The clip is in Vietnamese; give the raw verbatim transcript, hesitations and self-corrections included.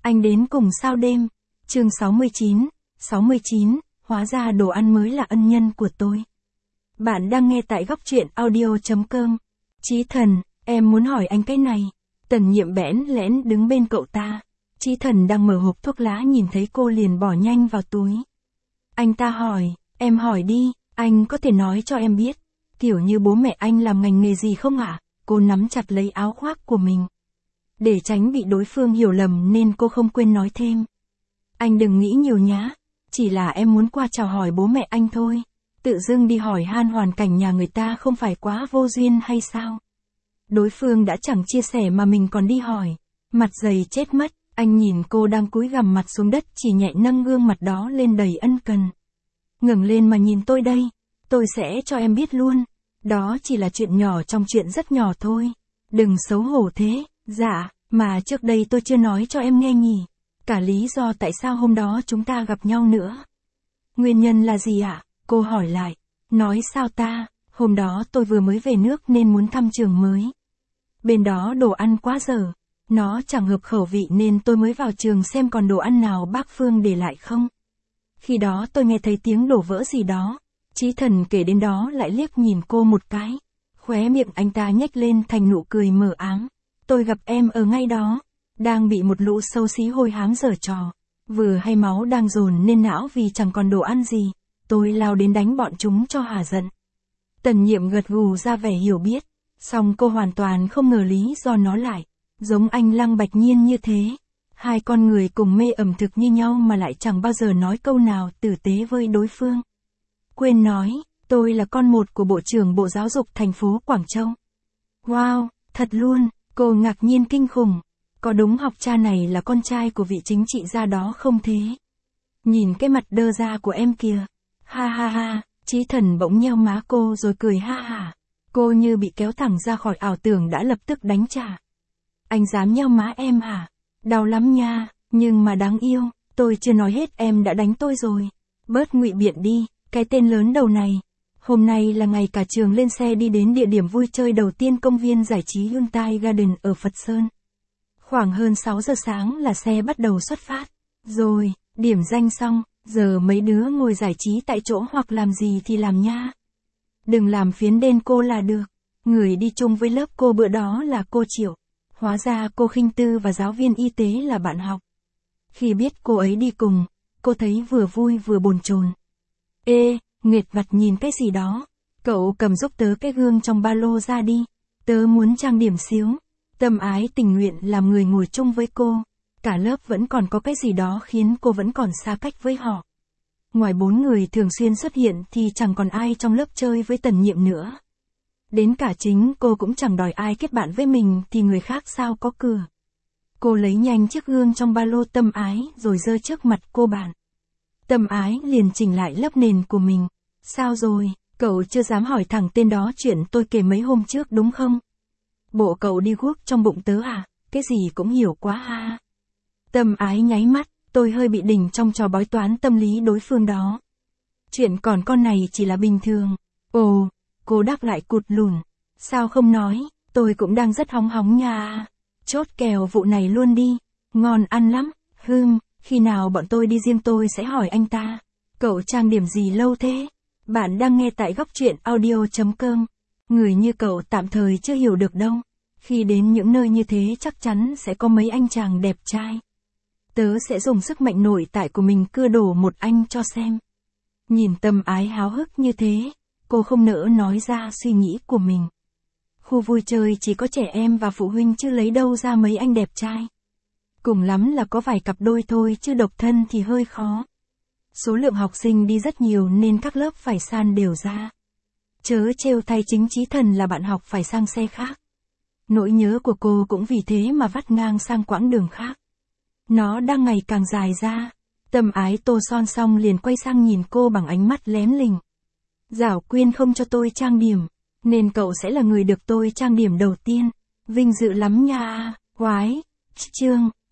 Anh đến cùng sao đêm. Chương sáu mươi chín, sáu mươi chín, hóa ra đồ ăn mới là ân nhân của tôi. Bạn đang nghe tại góc truyện audio chấm com. Chí Thần, em muốn hỏi anh cái này. Tần Nhiệm bẽn lẽn đứng bên cậu ta. Chí Thần đang mở hộp thuốc lá nhìn thấy cô liền bỏ nhanh vào túi. Anh ta hỏi, em hỏi đi, anh có thể nói cho em biết. Kiểu như bố mẹ anh làm ngành nghề gì không ạ? Cô nắm chặt lấy áo khoác của mình. Để tránh bị đối phương hiểu lầm nên cô không quên nói thêm. Anh đừng nghĩ nhiều nhá. Chỉ là em muốn qua chào hỏi bố mẹ anh thôi. Tự dưng đi hỏi han hoàn cảnh nhà người ta không phải quá vô duyên hay sao? Đối phương đã chẳng chia sẻ mà mình còn đi hỏi. Mặt dày chết mất, anh nhìn cô đang cúi gằm mặt xuống đất chỉ nhẹ nâng gương mặt đó lên đầy ân cần. Ngẩng lên mà nhìn tôi đây, tôi sẽ cho em biết luôn. Đó chỉ là chuyện nhỏ trong chuyện rất nhỏ thôi. Đừng xấu hổ thế. Dạ, mà trước đây tôi chưa nói cho em nghe nhỉ. Cả lý do tại sao hôm đó chúng ta gặp nhau nữa. Nguyên nhân là gì ạ? Cô hỏi lại. Nói sao ta, hôm đó tôi vừa mới về nước nên muốn thăm trường mới. Bên đó đồ ăn quá dở. Nó chẳng hợp khẩu vị nên tôi mới vào trường xem còn đồ ăn nào bác Phương để lại không. Khi đó tôi nghe thấy tiếng đổ vỡ gì đó. Chí Thần kể đến đó lại liếc nhìn cô một cái. Khóe miệng anh ta nhếch lên thành nụ cười mờ ám. Tôi gặp em ở ngay đó. Đang bị một lũ xấu xí hôi hám giở trò. Vừa hay máu đang dồn nên não vì chẳng còn đồ ăn gì. Tôi lao đến đánh bọn chúng cho hả giận. Tần Nhiệm gật gù ra vẻ hiểu biết. Song cô hoàn toàn không ngờ lý do nó lại. Giống anh Lăng Bạch Nhiên như thế. Hai con người cùng mê ẩm thực như nhau mà lại chẳng bao giờ nói câu nào tử tế với đối phương. Quên nói, tôi là con một của Bộ trưởng Bộ Giáo dục thành phố Quảng Châu. Wow, thật luôn, cô ngạc nhiên kinh khủng. Có đúng học cha này là con trai của vị chính trị gia đó không thế? Nhìn cái mặt đơ ra của em kìa. Ha ha ha, Chí Thần bỗng nheo má cô rồi cười ha hả. Cô như bị kéo thẳng ra khỏi ảo tưởng đã lập tức đánh trả. Anh dám nheo má em hả? Đau lắm nha, nhưng mà đáng yêu, tôi chưa nói hết em đã đánh tôi rồi. Bớt ngụy biện đi, cái tên lớn đầu này. Hôm nay là ngày cả trường lên xe đi đến địa điểm vui chơi đầu tiên công viên giải trí Hyundai Garden ở Phật Sơn. Khoảng hơn sáu giờ sáng là xe bắt đầu xuất phát. Rồi, điểm danh xong, giờ mấy đứa ngồi giải trí tại chỗ hoặc làm gì thì làm nha. Đừng làm phiến đên cô là được. Người đi chung với lớp cô bữa đó là cô Triệu. Hóa ra cô Khinh Tư và giáo viên y tế là bạn học. Khi biết cô ấy đi cùng, cô thấy vừa vui vừa bồn chồn. Ê, nghệt vặt nhìn cái gì đó. Cậu cầm giúp tớ cái gương trong ba lô ra đi. Tớ muốn trang điểm xíu. Tâm Ái tình nguyện làm người ngồi chung với cô. Cả lớp vẫn còn có cái gì đó khiến cô vẫn còn xa cách với họ. Ngoài bốn người thường xuyên xuất hiện thì chẳng còn ai trong lớp chơi với Tần Nhiệm nữa. Đến cả chính cô cũng chẳng đòi ai kết bạn với mình thì người khác sao có cửa. Cô lấy nhanh chiếc gương trong ba lô Tâm Ái rồi giơ trước mặt cô bạn. Tâm Ái liền chỉnh lại lớp nền của mình. Sao rồi, cậu chưa dám hỏi thẳng tên đó chuyện tôi kể mấy hôm trước đúng không? Bộ cậu đi guốc trong bụng tớ à, cái gì cũng hiểu quá ha. Tâm Ái nháy mắt, tôi hơi bị đỉnh trong trò bói toán tâm lý đối phương đó. Chuyện còn con này chỉ là bình thường. Ồ, cô đáp lại cụt lùn. Sao không nói, tôi cũng đang rất hóng hóng nha. Chốt kèo vụ này luôn đi, ngon ăn lắm, hừm, khi nào bọn tôi đi riêng tôi sẽ hỏi anh ta. Cậu trang điểm gì lâu thế? Bạn đang nghe tại góc truyện audio chấm com. Người như cậu tạm thời chưa hiểu được đâu. Khi đến những nơi như thế chắc chắn sẽ có mấy anh chàng đẹp trai. Tớ sẽ dùng sức mạnh nội tại của mình cưa đổ một anh cho xem. Nhìn Tâm Ái háo hức như thế, cô không nỡ nói ra suy nghĩ của mình. Khu vui chơi chỉ có trẻ em và phụ huynh chứ lấy đâu ra mấy anh đẹp trai. Cùng lắm là có vài cặp đôi thôi chứ độc thân thì hơi khó. Số lượng học sinh đi rất nhiều nên các lớp phải san đều ra. Chớ trêu thay chính Chí Thần là bạn học phải sang xe khác. Nỗi nhớ của cô cũng vì thế mà vắt ngang sang quãng đường khác. Nó đang ngày càng dài ra. Tâm Ái tô son xong liền quay sang nhìn cô bằng ánh mắt lém lình. Giảo Quyên không cho tôi trang điểm, nên cậu sẽ là người được tôi trang điểm đầu tiên. Vinh dự lắm nha. Oái. Chương